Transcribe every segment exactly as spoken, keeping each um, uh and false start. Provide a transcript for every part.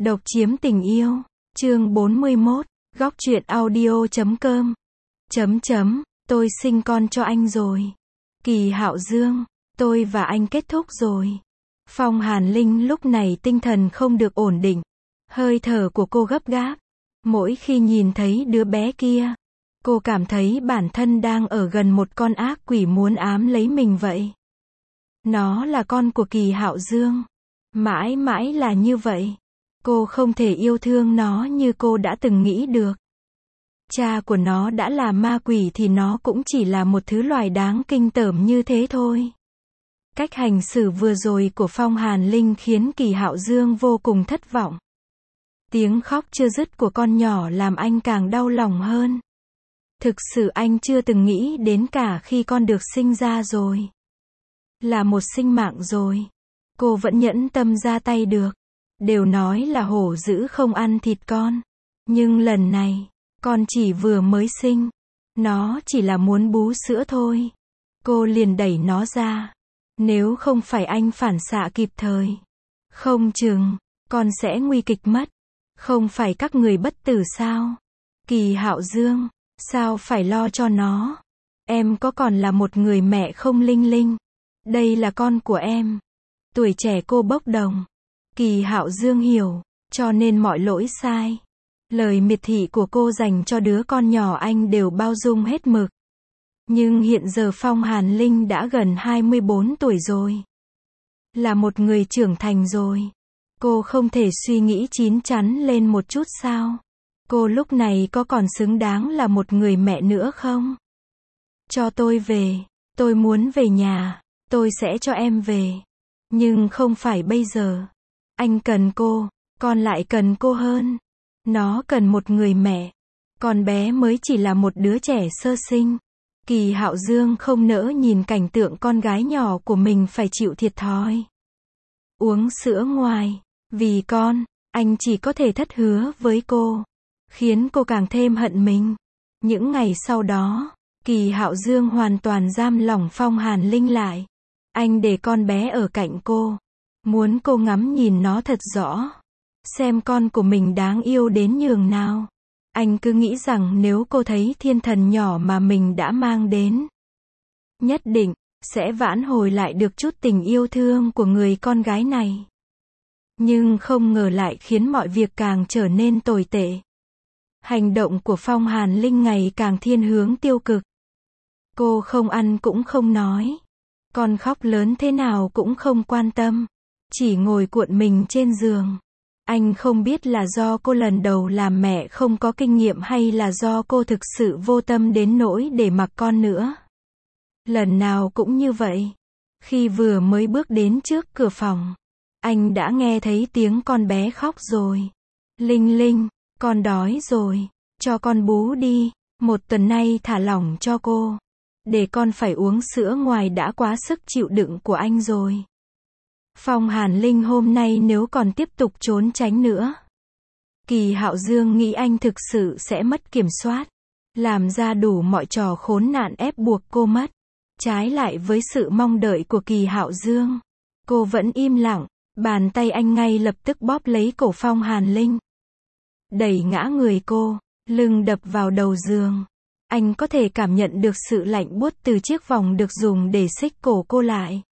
Độc chiếm tình yêu. Chương bốn mươi mốt. Góc truyện audio chấm com. Chấm chấm. Tôi sinh con cho anh rồi. Kỳ Hạo Dương. Tôi và anh kết thúc rồi. Phong Hàn Linh lúc này tinh thần không được ổn định. Hơi thở của cô gấp gáp. Mỗi khi nhìn thấy đứa bé kia, cô cảm thấy bản thân đang ở gần một con ác quỷ muốn ám lấy mình vậy. Nó là con của Kỳ Hạo Dương. Mãi mãi là như vậy. Cô không thể yêu thương nó như cô đã từng nghĩ được. Cha của nó đã là ma quỷ thì nó cũng chỉ là một thứ loài đáng kinh tởm như thế thôi. Cách hành xử vừa rồi của Phong Hàn Linh khiến Kỳ Hạo Dương vô cùng thất vọng. Tiếng khóc chưa dứt của con nhỏ làm anh càng đau lòng hơn. Thực sự anh chưa từng nghĩ đến cả khi con được sinh ra rồi. Là một sinh mạng rồi. Cô vẫn nhẫn tâm ra tay được. Đều nói là hổ dữ không ăn thịt con. Nhưng lần này, con chỉ vừa mới sinh. Nó chỉ là muốn bú sữa thôi. Cô liền đẩy nó ra. Nếu không phải anh phản xạ kịp thời, không chừng, con sẽ nguy kịch mất. Không phải các người bất tử sao? Kỳ Hạo Dương, sao phải lo cho nó? Em có còn là một người mẹ không linh linh? Đây là con của em. Tuổi trẻ cô bốc đồng. Kỳ Hạo Dương hiểu, cho nên mọi lỗi sai. Lời miệt thị của cô dành cho đứa con nhỏ anh đều bao dung hết mực. Nhưng hiện giờ Phong Hàn Linh đã gần hai mươi bốn tuổi rồi. Là một người trưởng thành rồi. Cô không thể suy nghĩ chín chắn lên một chút sao? Cô lúc này có còn xứng đáng là một người mẹ nữa không? Cho tôi về. Tôi muốn về nhà. Tôi sẽ cho em về. Nhưng không phải bây giờ. Anh cần cô. Con lại cần cô hơn. Nó cần một người mẹ. Con bé mới chỉ là một đứa trẻ sơ sinh. Kỳ Hạo Dương không nỡ nhìn cảnh tượng con gái nhỏ của mình phải chịu thiệt thòi. Uống sữa ngoài. Vì con, anh chỉ có thể thất hứa với cô. Khiến cô càng thêm hận mình. Những ngày sau đó, Kỳ Hạo Dương hoàn toàn giam lỏng Phong Hàn Linh lại. Anh để con bé ở cạnh cô. Muốn cô ngắm nhìn nó thật rõ. Xem con của mình đáng yêu đến nhường nào. Anh cứ nghĩ rằng nếu cô thấy thiên thần nhỏ mà mình đã mang đến, nhất định, sẽ vãn hồi lại được chút tình yêu thương của người con gái này. Nhưng không ngờ lại khiến mọi việc càng trở nên tồi tệ. Hành động của Phong Hàn Linh ngày càng thiên hướng tiêu cực. Cô không ăn cũng không nói. Con khóc lớn thế nào cũng không quan tâm. Chỉ ngồi cuộn mình trên giường. Anh không biết là do cô lần đầu làm mẹ không có kinh nghiệm hay là do cô thực sự vô tâm đến nỗi để mặc con nữa. Lần nào cũng như vậy. Khi vừa mới bước đến trước cửa phòng, anh đã nghe thấy tiếng con bé khóc rồi. Linh Linh, con đói rồi. Cho con bú đi. Một tuần nay thả lỏng cho cô. Để con phải uống sữa ngoài đã quá sức chịu đựng của anh rồi. Phong Hàn Linh hôm nay nếu còn tiếp tục trốn tránh nữa, Kỳ Hạo Dương nghĩ anh thực sự sẽ mất kiểm soát. Làm ra đủ mọi trò khốn nạn ép buộc cô mất. Trái lại với sự mong đợi của Kỳ Hạo Dương, cô vẫn im lặng. Bàn tay anh ngay lập tức bóp lấy cổ Phong Hàn Linh. Đẩy ngã người cô, lưng đập vào đầu giường. Anh có thể cảm nhận được sự lạnh buốt từ chiếc vòng được dùng để xích cổ cô lại.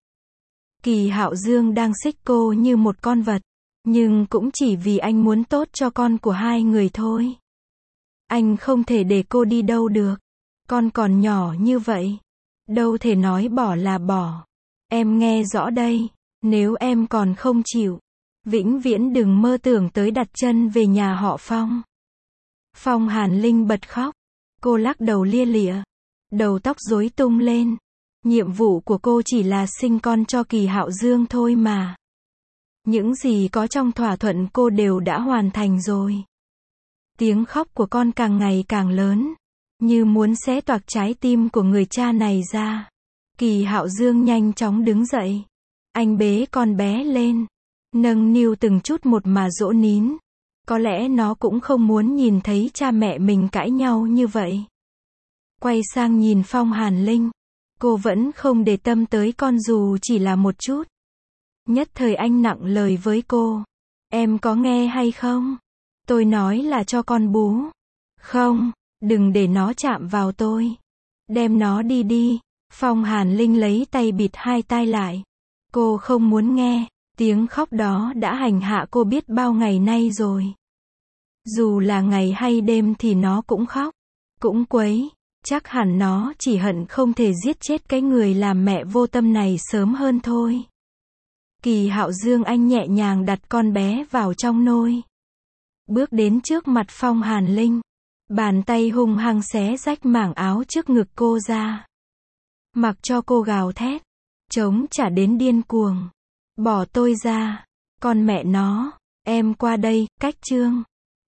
Kỳ Hạo Dương đang xích cô như một con vật. Nhưng cũng chỉ vì anh muốn tốt cho con của hai người thôi. Anh không thể để cô đi đâu được. Con còn nhỏ như vậy. Đâu thể nói bỏ là bỏ. Em nghe rõ đây. Nếu em còn không chịu, vĩnh viễn đừng mơ tưởng tới đặt chân về nhà họ Phong. Phong Hàn Linh bật khóc. Cô lắc đầu lia lịa. Đầu tóc rối tung lên. Nhiệm vụ của cô chỉ là sinh con cho Kỳ Hạo Dương thôi mà. Những gì có trong thỏa thuận cô đều đã hoàn thành rồi. Tiếng khóc của con càng ngày càng lớn. Như muốn xé toạc trái tim của người cha này ra. Kỳ Hạo Dương nhanh chóng đứng dậy. Anh bế con bé lên. Nâng niu từng chút một mà dỗ nín. Có lẽ nó cũng không muốn nhìn thấy cha mẹ mình cãi nhau như vậy. Quay sang nhìn Phong Hàn Linh. Cô vẫn không để tâm tới con dù chỉ là một chút. Nhất thời anh nặng lời với cô. Em có nghe hay không? Tôi nói là cho con bú. Không, đừng để nó chạm vào tôi. Đem nó đi đi. Phong Hàn Linh lấy tay bịt hai tai lại. Cô không muốn nghe. Tiếng khóc đó đã hành hạ cô biết bao ngày nay rồi. Dù là ngày hay đêm thì nó cũng khóc. Cũng quấy. Chắc hẳn nó chỉ hận không thể giết chết cái người làm mẹ vô tâm này sớm hơn thôi. Kỳ Hạo Dương anh nhẹ nhàng đặt con bé vào trong nôi. Bước đến trước mặt Phong Hàn Linh. Bàn tay hung hăng xé rách mảng áo trước ngực cô ra. Mặc cho cô gào thét. Chống trả đến điên cuồng. Bỏ tôi ra. Con mẹ nó. Em qua đây, cách trương.